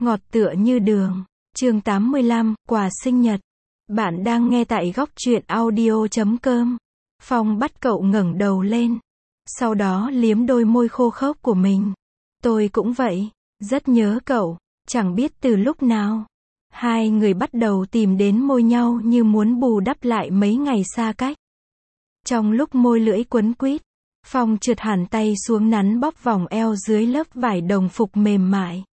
ngọt tựa như đường. Chương 85, quà sinh nhật. Bạn đang nghe tại góc truyện audio.com. Phong bắt cậu ngẩng đầu lên. Sau đó liếm đôi môi khô khốc của mình. Tôi cũng vậy, rất nhớ cậu. Chẳng biết từ lúc nào, hai người bắt đầu tìm đến môi nhau như muốn bù đắp lại mấy ngày xa cách. Trong lúc môi lưỡi quấn quýt, Phong trượt hẳn tay xuống nắn bóp vòng eo dưới lớp vải đồng phục mềm mại.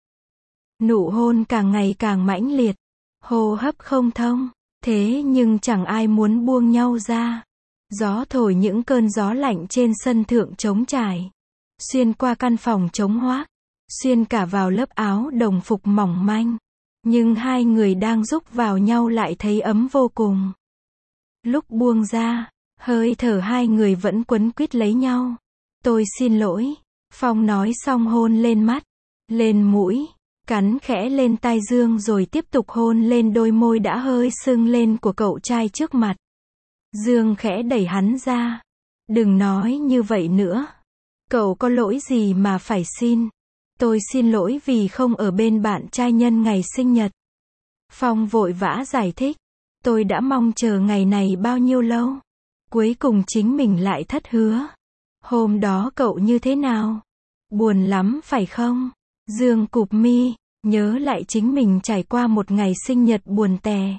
Nụ hôn càng ngày càng mãnh liệt, hô hấp không thông, thế nhưng chẳng ai muốn buông nhau ra. Gió thổi những cơn gió lạnh trên sân thượng trống trải, xuyên qua căn phòng trống hoác, xuyên cả vào lớp áo đồng phục mỏng manh. Nhưng hai người đang rúc vào nhau lại thấy ấm vô cùng. Lúc buông ra, hơi thở hai người vẫn quấn quýt lấy nhau. Tôi xin lỗi, Phong nói xong hôn lên mắt, lên mũi, cắn khẽ lên tai Dương rồi tiếp tục hôn lên đôi môi đã hơi sưng lên của cậu trai trước mặt. Dương khẽ đẩy hắn ra. Đừng nói như vậy nữa. Cậu có lỗi gì mà phải xin? Tôi xin lỗi vì không ở bên bạn trai nhân ngày sinh nhật. Phong vội vã giải thích. Tôi đã mong chờ ngày này bao nhiêu lâu. Cuối cùng chính mình lại thất hứa. Hôm đó cậu như thế nào? Buồn lắm phải không? Dương cụp mi, nhớ lại chính mình trải qua một ngày sinh nhật buồn tè.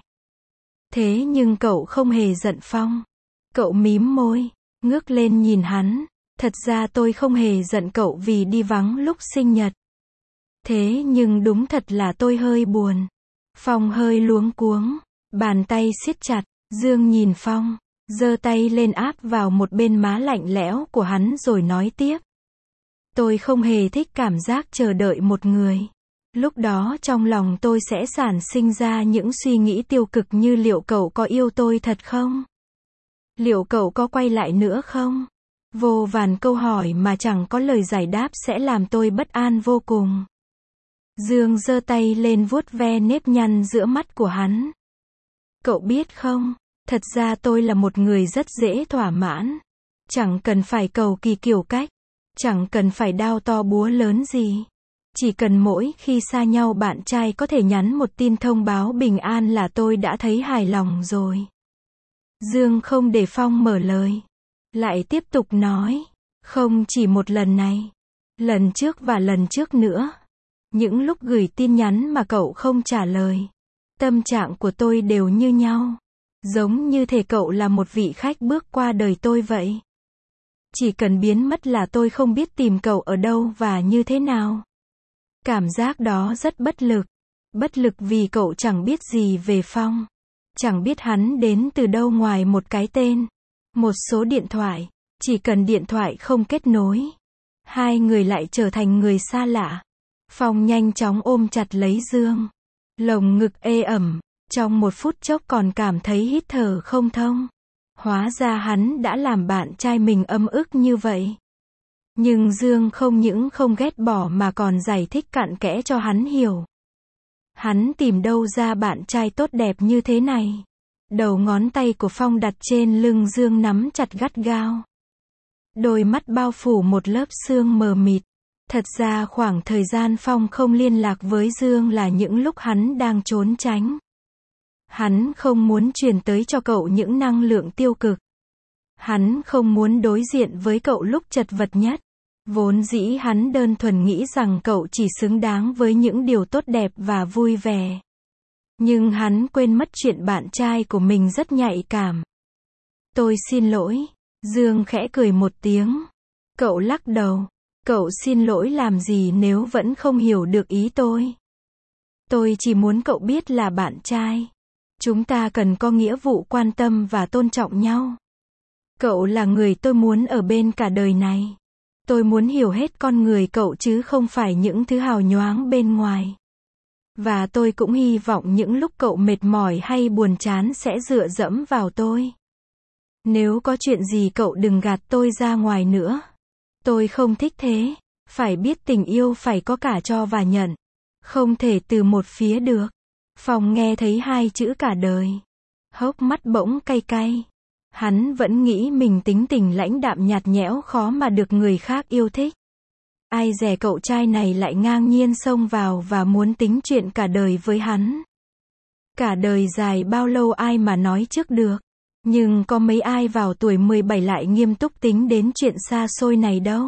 Thế nhưng cậu không hề giận Phong. Cậu mím môi, ngước lên nhìn hắn. Thật ra tôi không hề giận cậu vì đi vắng lúc sinh nhật. Thế nhưng đúng thật là tôi hơi buồn. Phong hơi luống cuống, bàn tay siết chặt. Dương nhìn Phong, giơ tay lên áp vào một bên má lạnh lẽo của hắn rồi nói tiếp. Tôi không hề thích cảm giác chờ đợi một người. Lúc đó trong lòng tôi sẽ sản sinh ra những suy nghĩ tiêu cực như liệu cậu có yêu tôi thật không? Liệu cậu có quay lại nữa không? Vô vàn câu hỏi mà chẳng có lời giải đáp sẽ làm tôi bất an vô cùng. Dương giơ tay lên vuốt ve nếp nhăn giữa mắt của hắn. Cậu biết không, thật ra tôi là một người rất dễ thỏa mãn. Chẳng cần phải cầu kỳ kiểu cách. Chẳng cần phải đao to búa lớn gì. Chỉ cần mỗi khi xa nhau bạn trai có thể nhắn một tin thông báo bình an là tôi đã thấy hài lòng rồi. Dương không để Phong mở lời. Lại tiếp tục nói. Không chỉ một lần này. Lần trước và lần trước nữa. Những lúc gửi tin nhắn mà cậu không trả lời. Tâm trạng của tôi đều như nhau. Giống như thể cậu là một vị khách bước qua đời tôi vậy. Chỉ cần biến mất là tôi không biết tìm cậu ở đâu và như thế nào. Cảm giác đó rất bất lực. Bất lực vì cậu chẳng biết gì về Phong. Chẳng biết hắn đến từ đâu ngoài một cái tên. Một số điện thoại. Chỉ cần điện thoại không kết nối. Hai người lại trở thành người xa lạ. Phong nhanh chóng ôm chặt lấy Dương. Lồng ngực ê ẩm. Trong một phút chốc còn cảm thấy hít thở không thông. Hóa ra hắn đã làm bạn trai mình ấm ức như vậy. Nhưng Dương không những không ghét bỏ mà còn giải thích cặn kẽ cho hắn hiểu. Hắn tìm đâu ra bạn trai tốt đẹp như thế này. Đầu ngón tay của Phong đặt trên lưng Dương nắm chặt gắt gao. Đôi mắt bao phủ một lớp sương mờ mịt. Thật ra khoảng thời gian Phong không liên lạc với Dương là những lúc hắn đang trốn tránh. Hắn không muốn truyền tới cho cậu những năng lượng tiêu cực. Hắn không muốn đối diện với cậu lúc chật vật nhất. Vốn dĩ hắn đơn thuần nghĩ rằng cậu chỉ xứng đáng với những điều tốt đẹp và vui vẻ. Nhưng hắn quên mất chuyện bạn trai của mình rất nhạy cảm. Tôi xin lỗi. Dương khẽ cười một tiếng. Cậu lắc đầu. Cậu xin lỗi làm gì nếu vẫn không hiểu được ý tôi. Tôi chỉ muốn cậu biết là bạn trai. Chúng ta cần có nghĩa vụ quan tâm và tôn trọng nhau. Cậu là người tôi muốn ở bên cả đời này. Tôi muốn hiểu hết con người cậu chứ không phải những thứ hào nhoáng bên ngoài. Và tôi cũng hy vọng những lúc cậu mệt mỏi hay buồn chán sẽ dựa dẫm vào tôi. Nếu có chuyện gì cậu đừng gạt tôi ra ngoài nữa. Tôi không thích thế. Phải biết tình yêu phải có cả cho và nhận. Không thể từ một phía được. Phong nghe thấy hai chữ cả đời. Hốc mắt bỗng cay cay. Hắn vẫn nghĩ mình tính tình lãnh đạm nhạt nhẽo khó mà được người khác yêu thích. Ai dè cậu trai này lại ngang nhiên xông vào và muốn tính chuyện cả đời với hắn. Cả đời dài bao lâu ai mà nói trước được. Nhưng có mấy ai vào tuổi 17 lại nghiêm túc tính đến chuyện xa xôi này đâu.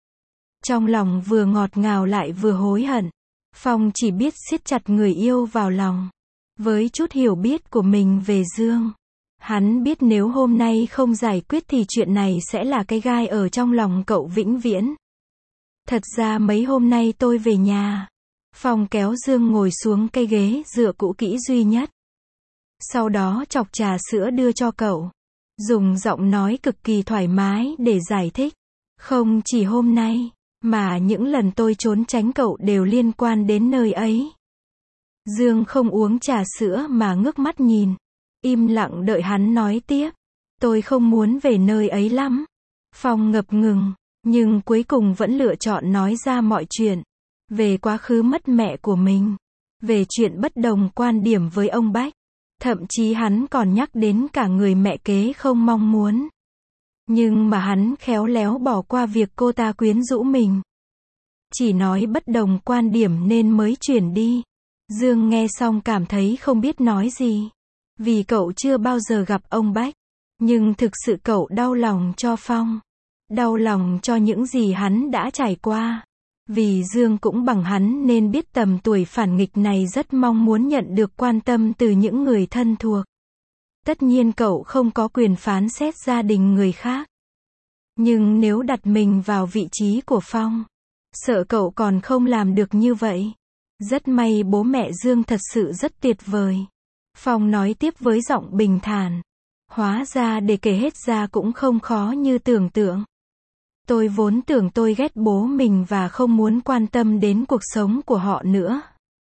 Trong lòng vừa ngọt ngào lại vừa hối hận. Phong chỉ biết siết chặt người yêu vào lòng. Với chút hiểu biết của mình về Dương, hắn biết nếu hôm nay không giải quyết thì chuyện này sẽ là cái gai ở trong lòng cậu vĩnh viễn. Thật ra mấy hôm nay tôi về nhà. Phong kéo Dương ngồi xuống cây ghế dựa cũ kỹ duy nhất. Sau đó chọc trà sữa đưa cho cậu. Dùng giọng nói cực kỳ thoải mái để giải thích. Không chỉ hôm nay, mà những lần tôi trốn tránh cậu đều liên quan đến nơi ấy. Dương không uống trà sữa mà ngước mắt nhìn. Im lặng đợi hắn nói tiếp. Tôi không muốn về nơi ấy lắm. Phong ngập ngừng, nhưng cuối cùng vẫn lựa chọn nói ra mọi chuyện. Về quá khứ mất mẹ của mình. Về chuyện bất đồng quan điểm với ông Bách. Thậm chí hắn còn nhắc đến cả người mẹ kế không mong muốn. Nhưng mà hắn khéo léo bỏ qua việc cô ta quyến rũ mình. Chỉ nói bất đồng quan điểm nên mới chuyển đi. Dương nghe xong cảm thấy không biết nói gì. Vì cậu chưa bao giờ gặp ông Bách. Nhưng thực sự cậu đau lòng cho Phong. Đau lòng cho những gì hắn đã trải qua. Vì Dương cũng bằng hắn nên biết tầm tuổi phản nghịch này rất mong muốn nhận được quan tâm từ những người thân thuộc. Tất nhiên cậu không có quyền phán xét gia đình người khác. Nhưng nếu đặt mình vào vị trí của Phong, sợ cậu còn không làm được như vậy. Rất may bố mẹ Dương thật sự rất tuyệt vời. Phong nói tiếp với giọng bình thản. Hóa ra để kể hết ra cũng không khó như tưởng tượng. Tôi vốn tưởng tôi ghét bố mình và không muốn quan tâm đến cuộc sống của họ nữa.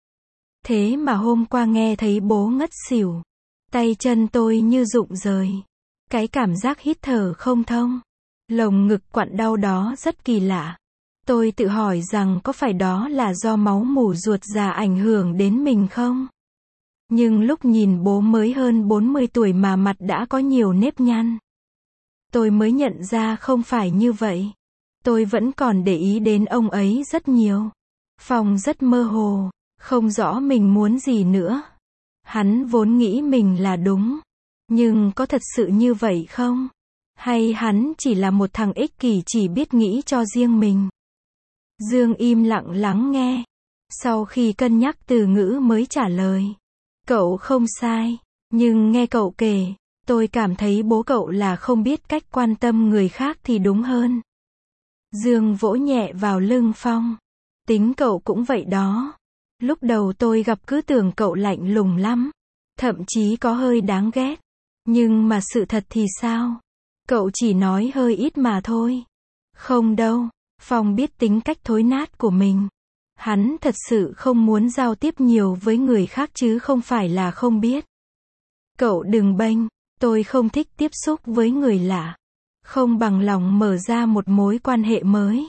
Thế mà hôm qua nghe thấy bố ngất xỉu. Tay chân tôi như rụng rời. Cái cảm giác hít thở không thông. Lồng ngực quặn đau đó rất kỳ lạ. Tôi tự hỏi rằng có phải đó là do máu mủ ruột già ảnh hưởng đến mình không? Nhưng lúc nhìn bố mới hơn 40 tuổi mà mặt đã có nhiều nếp nhăn. Tôi mới nhận ra không phải như vậy. Tôi vẫn còn để ý đến ông ấy rất nhiều. Phong rất mơ hồ, không rõ mình muốn gì nữa. Hắn vốn nghĩ mình là đúng. Nhưng có thật sự như vậy không? Hay hắn chỉ là một thằng ích kỷ chỉ biết nghĩ cho riêng mình? Dương im lặng lắng nghe. Sau khi cân nhắc từ ngữ mới trả lời. Cậu không sai. Nhưng nghe cậu kể, tôi cảm thấy bố cậu là không biết cách quan tâm người khác thì đúng hơn. Dương vỗ nhẹ vào lưng Phong. Tính cậu cũng vậy đó. Lúc đầu tôi gặp cứ tưởng cậu lạnh lùng lắm. Thậm chí có hơi đáng ghét. Nhưng mà sự thật thì sao? Cậu chỉ nói hơi ít mà thôi. Không đâu. Phong biết tính cách thối nát của mình. Hắn thật sự không muốn giao tiếp nhiều với người khác chứ không phải là không biết. Cậu đừng bênh. Tôi không thích tiếp xúc với người lạ. Không bằng lòng mở ra một mối quan hệ mới.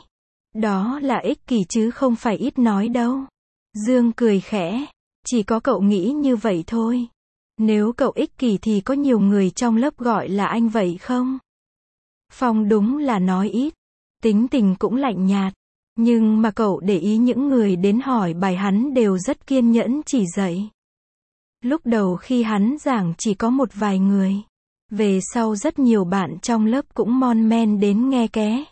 Đó là ích kỷ chứ không phải ít nói đâu. Dương cười khẽ. Chỉ có cậu nghĩ như vậy thôi. Nếu cậu ích kỷ thì có nhiều người trong lớp gọi là anh vậy không? Phong đúng là nói ít. Tính tình cũng lạnh nhạt. Nhưng mà cậu để ý những người đến hỏi bài hắn đều rất kiên nhẫn chỉ dạy. Lúc đầu khi hắn giảng chỉ có một vài người. Về sau rất nhiều bạn trong lớp cũng mon men đến nghe ké.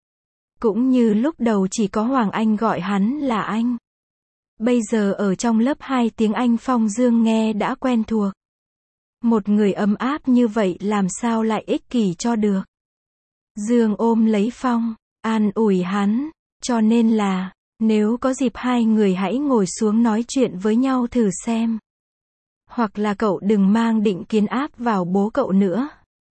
Cũng như lúc đầu chỉ có Hoàng Anh gọi hắn là anh. Bây giờ ở trong lớp 2 tiếng Anh Phong Dương nghe đã quen thuộc. Một người ấm áp như vậy làm sao lại ích kỷ cho được. Dương ôm lấy Phong, an ủi hắn. Cho nên là, nếu có dịp hai người hãy ngồi xuống nói chuyện với nhau thử xem. Hoặc là cậu đừng mang định kiến áp vào bố cậu nữa.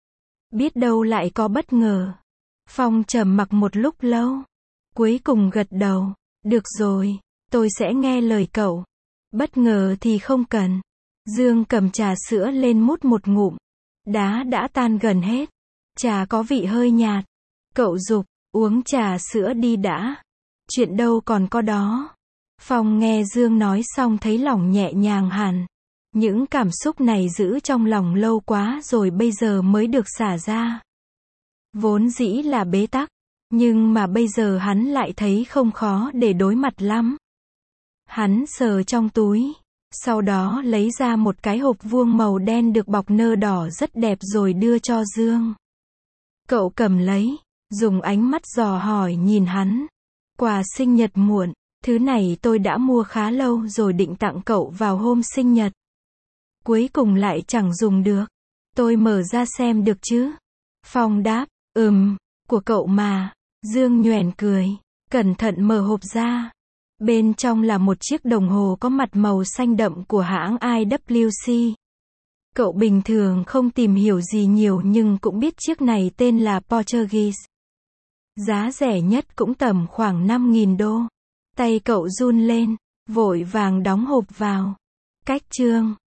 Biết đâu lại có bất ngờ. Phong trầm mặc một lúc lâu. Cuối cùng gật đầu. Được rồi, tôi sẽ nghe lời cậu. Bất ngờ thì không cần. Dương cầm trà sữa lên mút một ngụm. Đá đã tan gần hết. Trà có vị hơi nhạt. Cậu giục, uống trà sữa đi đã. Chuyện đâu còn có đó. Phong nghe Dương nói xong thấy lòng nhẹ nhàng hẳn. Những cảm xúc này giữ trong lòng lâu quá rồi bây giờ mới được xả ra. Vốn dĩ là bế tắc. Nhưng mà bây giờ hắn lại thấy không khó để đối mặt lắm. Hắn sờ trong túi, sau đó lấy ra một cái hộp vuông màu đen được bọc nơ đỏ rất đẹp rồi đưa cho Dương. Cậu cầm lấy, dùng ánh mắt dò hỏi nhìn hắn. Quà sinh nhật muộn, thứ này tôi đã mua khá lâu rồi định tặng cậu vào hôm sinh nhật. Cuối cùng lại chẳng dùng được. Tôi mở ra xem được chứ? Phong đáp, của cậu mà. Dương nhoẻn cười, cẩn thận mở hộp ra. Bên trong là một chiếc đồng hồ có mặt màu xanh đậm của hãng IWC. Cậu bình thường không tìm hiểu gì nhiều nhưng cũng biết chiếc này tên là Portuguese. Giá rẻ nhất cũng tầm khoảng 5.000 đô. Tay cậu run lên, vội vàng đóng hộp vào. Cách chương